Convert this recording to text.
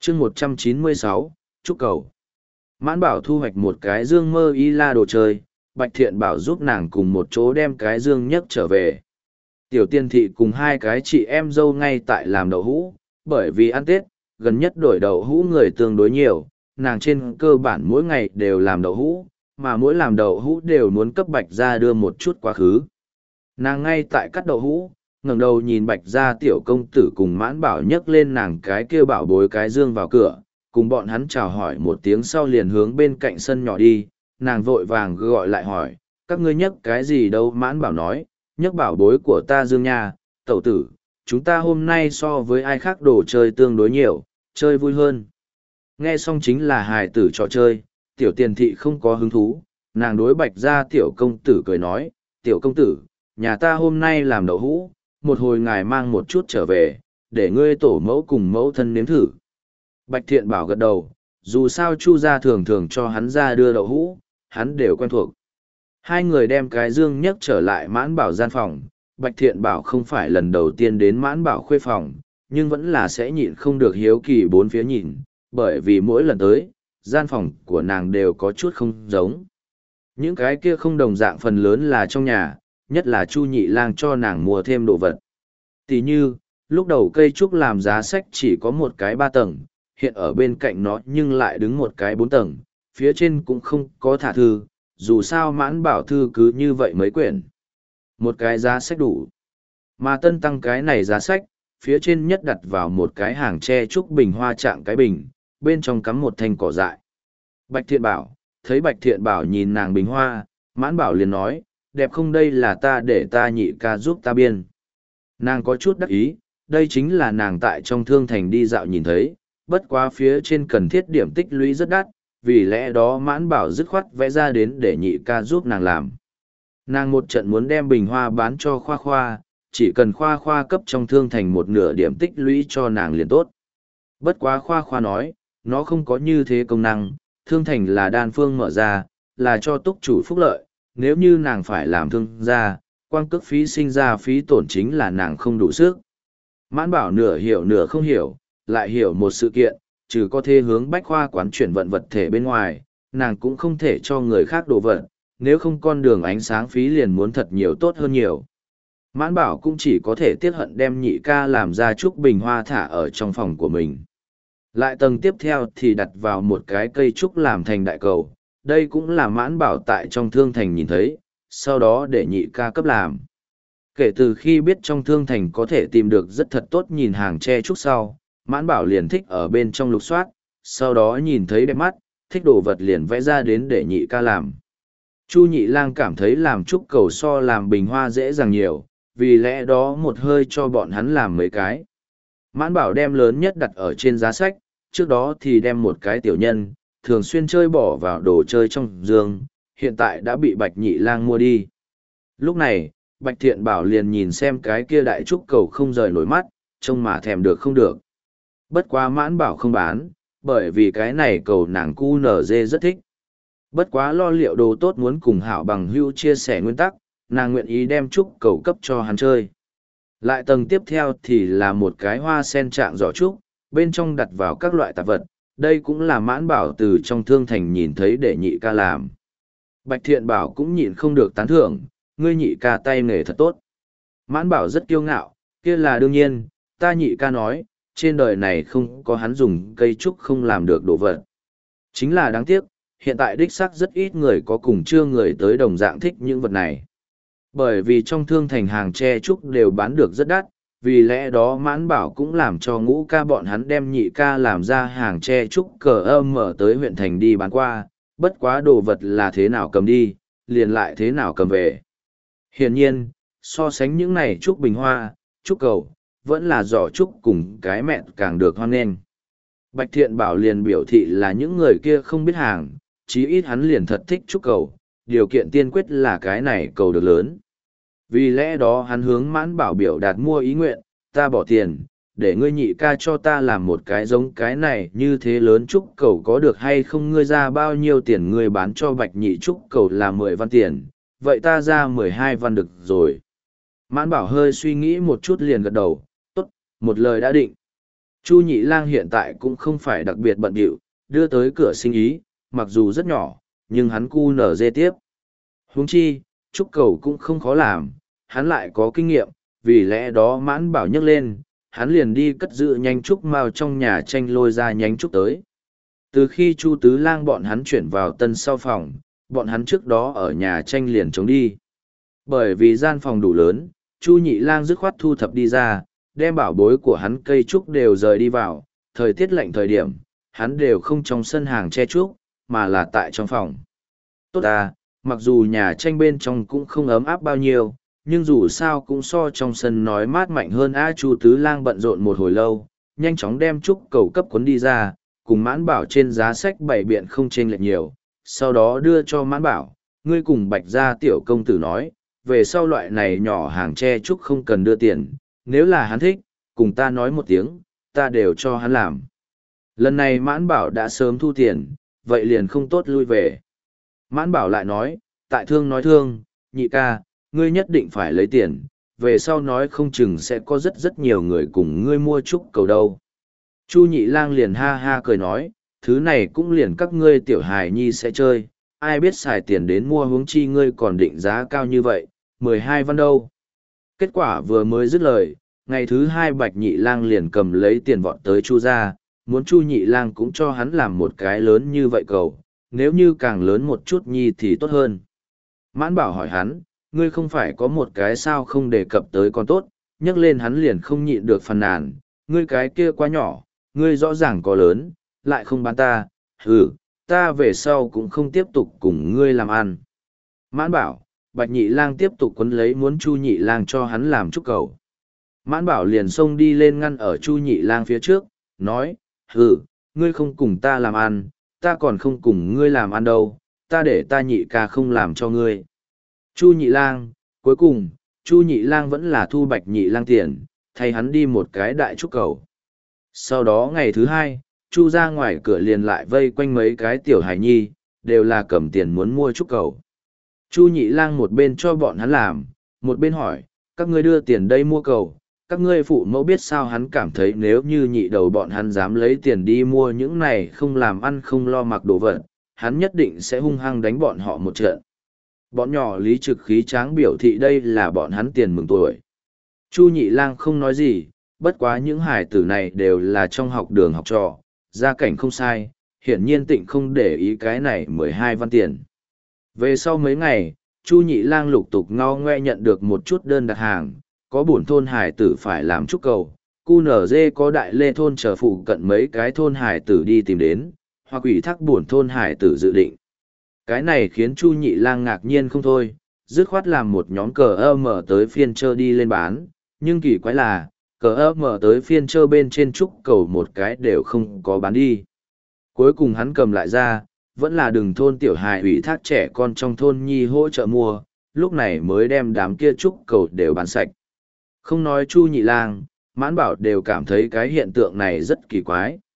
chương 196, Trúc Cầu. Mãn Bảo thu hoạch một cái dương mơ y la đồ chơi, Bạch Thiện Bảo giúp nàng cùng một chỗ đem cái dương nhấc trở về. Tiểu Tiên Thị cùng hai cái chị em dâu ngay tại làm đậu hũ, bởi vì ăn Tết, gần nhất đổi đậu hũ người tương đối nhiều, nàng trên cơ bản mỗi ngày đều làm đậu hũ, mà mỗi làm đậu hũ đều muốn cấp Bạch ra đưa một chút quá khứ. Nàng ngay tại cắt đậu hũ, ngẩng đầu nhìn Bạch ra tiểu công tử cùng Mãn Bảo nhấc lên nàng cái kia bảo bối cái dương vào cửa, cùng bọn hắn chào hỏi một tiếng sau liền hướng bên cạnh sân nhỏ đi, nàng vội vàng gọi lại hỏi, các ngươi nhấc cái gì đâu? Mãn Bảo nói, nhấc bảo bối của ta dương nha, tẩu tử, chúng ta hôm nay so với ai khác đồ chơi tương đối nhiều, chơi vui hơn. Nghe xong chính là hài tử trò chơi, tiểu Tiền Thị không có hứng thú, nàng đối Bạch ra tiểu công tử cười nói, tiểu công tử, nhà ta hôm nay làm đậu hũ, một hồi ngài mang một chút trở về, để ngươi tổ mẫu cùng mẫu thân nếm thử. Bạch Thiện Bảo gật đầu, dù sao Chu gia thường thường cho hắn ra đưa đậu hũ, hắn đều quen thuộc. Hai người đem cái dương nhấc trở lại Mãn Bảo gian phòng, Bạch Thiện Bảo không phải lần đầu tiên đến Mãn Bảo khuê phòng, nhưng vẫn là sẽ nhịn không được hiếu kỳ bốn phía nhìn, bởi vì mỗi lần tới, gian phòng của nàng đều có chút không giống. Những cái kia không đồng dạng phần lớn là trong nhà, nhất là Chu Nhị Lang cho nàng mua thêm đồ vật. Tỷ như, lúc đầu cây trúc làm giá sách chỉ có một cái 3 tầng, hiện ở bên cạnh nó nhưng lại đứng một cái 4 tầng, phía trên cũng không có thả thư, dù sao Mãn Bảo thư cứ như vậy mấy quyển. Một cái giá sách đủ. Mà tân tăng cái này giá sách, phía trên nhất đặt vào một cái hàng tre trúc bình hoa trạng cái bình, bên trong cắm một thanh cỏ dại. Bạch Thiện Bảo, thấy Bạch Thiện Bảo nhìn nàng bình hoa, Mãn Bảo liền nói, đẹp không, đây là ta để ta nhị ca giúp ta biên. Nàng có chút đắc ý, đây chính là nàng tại trong thương thành đi dạo nhìn thấy, bất quá phía trên cần thiết điểm tích lũy rất đắt, vì lẽ đó Mãn Bảo dứt khoát vẽ ra đến để nhị ca giúp nàng làm. Nàng một trận muốn đem bình hoa bán cho Khoa Khoa, chỉ cần Khoa Khoa cấp trong thương thành một nửa điểm tích lũy cho nàng liền tốt. Bất quá Khoa Khoa nói, nó không có như thế công năng, thương thành là đan phương mở ra, là cho túc chủ phúc lợi, nếu như nàng phải làm thương gia, quang cước phí sinh ra phí tổn chính là nàng không đủ sức. Mãn Bảo nửa hiểu nửa không hiểu, lại hiểu một sự kiện, trừ có thể hướng bách khoa quán chuyển vận vật thể bên ngoài, nàng cũng không thể cho người khác đồ vật, nếu không con đường ánh sáng phí liền muốn thật nhiều tốt hơn nhiều. Mãn Bảo cũng chỉ có thể tiếc hận đem nhị ca làm ra trúc bình hoa thả ở trong phòng của mình. Lại tầng tiếp theo thì đặt vào một cái cây trúc làm thành đại cầu, đây cũng là Mãn Bảo tại trong thương thành nhìn thấy, sau đó để nhị ca cấp làm. Kể từ khi biết trong thương thành có thể tìm được rất thật tốt nhìn hàng tre trúc sau, Mãn Bảo liền thích ở bên trong lục soát, sau đó nhìn thấy đẹp mắt, thích đồ vật liền vẽ ra đến để nhị ca làm. Chu Nhị Lang cảm thấy làm trúc cầu so làm bình hoa dễ dàng nhiều, vì lẽ đó một hơi cho bọn hắn làm mấy cái. Mãn Bảo đem lớn nhất đặt ở trên giá sách, trước đó thì đem một cái tiểu nhân, thường xuyên chơi bỏ vào đồ chơi trong giường, hiện tại đã bị Bạch Nhị Lang mua đi. Lúc này, Bạch Thiện Bảo liền nhìn xem cái kia đại trúc cầu không rời nổi mắt, trông mà thèm được không được. Bất quá Mãn Bảo không bán, bởi vì cái này cầu nàng cu nở dê rất thích. Bất quá lo liệu đồ tốt muốn cùng hảo bằng hữu chia sẻ nguyên tắc, nàng nguyện ý đem trúc cầu cấp cho hắn chơi. Lại tầng tiếp theo thì là một cái hoa sen trạng giỏ trúc, bên trong đặt vào các loại tạp vật, đây cũng là Mãn Bảo từ trong thương thành nhìn thấy để nhị ca làm. Bạch Thiện Bảo cũng nhịn không được tán thưởng, ngươi nhị ca tay nghề thật tốt. Mãn Bảo rất kiêu ngạo, kia là đương nhiên, ta nhị ca nói, trên đời này không có hắn dùng cây trúc không làm được đồ vật. Chính là đáng tiếc, hiện tại đích xác rất ít người có cùng chưa người tới đồng dạng thích những vật này. Bởi vì trong thương thành hàng tre trúc đều bán được rất đắt, vì lẽ đó Mãn Bảo cũng làm cho Ngũ ca bọn hắn đem nhị ca làm ra hàng tre trúc cờ âm mở tới huyện thành đi bán qua, bất quá đồ vật là thế nào cầm đi, liền lại thế nào cầm về. Hiển nhiên, so sánh những này trúc bình hoa, trúc cầu, vẫn là giỏ trúc cùng cái mẹ càng được hoan nghênh. Bạch Thiện Bảo liền biểu thị là những người kia không biết hàng, chí ít hắn liền thật thích trúc cầu, điều kiện tiên quyết là cái này cầu được lớn. Vì lẽ đó hắn hướng Mãn Bảo biểu đạt mua ý nguyện, ta bỏ tiền, để ngươi nhị ca cho ta làm một cái giống cái này như thế lớn trúc cầu có được hay không, ngươi ra bao nhiêu tiền ngươi bán cho Bạch nhị trúc cầu là 10 văn tiền, vậy ta ra 12 văn được rồi. Mãn Bảo hơi suy nghĩ một chút liền gật đầu, tốt, một lời đã định. Chu Nhị Lang hiện tại cũng không phải đặc biệt bận rộn, đưa tới cửa sinh ý, mặc dù rất nhỏ, nhưng hắn cu nở dê tiếp. Huống chi, trúc cầu cũng không khó làm, hắn lại có kinh nghiệm, vì lẽ đó Mãn Bảo nhấc lên, hắn liền đi cất giữ nhánh trúc mao trong nhà tranh lôi ra nhánh trúc tới. Từ khi Chu Tứ Lang bọn hắn chuyển vào tân sau phòng, bọn hắn trước đó ở nhà tranh liền chống đi. Bởi vì gian phòng đủ lớn, Chu Nhị Lang dứt khoát thu thập đi ra, đem bảo bối của hắn cây trúc đều rời đi vào, thời tiết lạnh thời điểm, hắn đều không trong sân hàng che trúc, mà là tại trong phòng. Tốt à, mặc dù nhà tranh bên trong cũng không ấm áp bao nhiêu, nhưng dù sao cũng so trong sân nói mát mạnh hơn. Chu Tứ Lang bận rộn một hồi lâu, nhanh chóng đem trúc cầu cấp cuốn đi ra, cùng Mãn Bảo trên giá sách bày biện không chênh lệch nhiều, sau đó đưa cho Mãn Bảo, ngươi cùng Bạch gia tiểu công tử nói, về sau loại này nhỏ hàng tre trúc không cần đưa tiền, nếu là hắn thích, cùng ta nói một tiếng, ta đều cho hắn làm. Lần này Mãn Bảo đã sớm thu tiền, vậy liền không tốt lui về. Mãn Bảo lại nói, tại thương nói thương, nhị ca, ngươi nhất định phải lấy tiền, về sau nói không chừng sẽ có rất nhiều người cùng ngươi mua trúc cầu đâu. Chu Nhị Lang liền ha ha cười nói, thứ này cũng liền các ngươi tiểu hài nhi sẽ chơi, ai biết xài tiền đến mua, huống chi ngươi còn định giá cao như vậy, 12 văn đâu. Kết quả vừa mới dứt lời, ngày thứ hai Bạch Nhị Lang liền cầm lấy tiền vọt tới Chu gia, muốn Chu Nhị Lang cũng cho hắn làm một cái lớn như vậy cầu, nếu như càng lớn một chút nhi thì tốt hơn. Mãn Bảo hỏi hắn, ngươi không phải có một cái sao không đề cập tới con tốt, nhắc lên hắn liền không nhịn được phàn nàn, ngươi cái kia quá nhỏ, ngươi rõ ràng có lớn, lại không bán ta, ta về sau cũng không tiếp tục cùng ngươi làm ăn. Mãn Bảo, Bạch Nhị Lang tiếp tục quấn lấy muốn Chu Nhị Lang cho hắn làm trúc cầu. Mãn Bảo liền xông đi lên ngăn ở Chu Nhị Lang phía trước, nói, ngươi không cùng ta làm ăn, ta còn không cùng ngươi làm ăn đâu, ta để ta nhị ca không làm cho ngươi. Chu Nhị Lang, cuối cùng, Chu Nhị Lang vẫn là thu Bạch Nhị Lang tiền, thay hắn đi một cái đại trúc cầu. Sau đó ngày thứ hai, Chu ra ngoài cửa liền lại vây quanh mấy cái tiểu hài nhi, đều là cầm tiền muốn mua trúc cầu. Chu Nhị Lang một bên cho bọn hắn làm, một bên hỏi, các ngươi đưa tiền đây mua cầu, các ngươi phụ mẫu biết sao? Hắn cảm thấy nếu như nhị đầu bọn hắn dám lấy tiền đi mua những này không làm ăn không lo mặc đồ vật, hắn nhất định sẽ hung hăng đánh bọn họ một trận. Bọn nhỏ lý trực khí tráng biểu thị đây là bọn hắn tiền mừng tuổi. Chu Nhị Lang không nói gì, bất quá những hải tử này đều là trong học đường học trò, gia cảnh không sai, hiển nhiên Tịnh không để ý cái này 12 văn tiền. Về sau mấy ngày, Chu Nhị Lang lục tục ngao ngoe nhận được một chút đơn đặt hàng, có bổn thôn hải tử phải làm trúc cầu, QNZ có đại lê thôn chờ phụ cận mấy cái thôn hải tử đi tìm đến, hoặc ủy thác bổn thôn hải tử dự định. Cái này khiến Chu Nhị Lang ngạc nhiên không thôi, dứt khoát làm một nhóm cờ mở tới phiên chơ đi lên bán, nhưng kỳ quái là, cờ mở tới phiên chơ bên trên trúc cầu một cái đều không có bán đi. Cuối cùng hắn cầm lại ra, vẫn là đường thôn tiểu hài ủy thác trẻ con trong thôn nhi hỗ trợ mua, lúc này mới đem đám kia trúc cầu đều bán sạch. Không nói Chu Nhị Lang, Mãn Bảo đều cảm thấy cái hiện tượng này rất kỳ quái.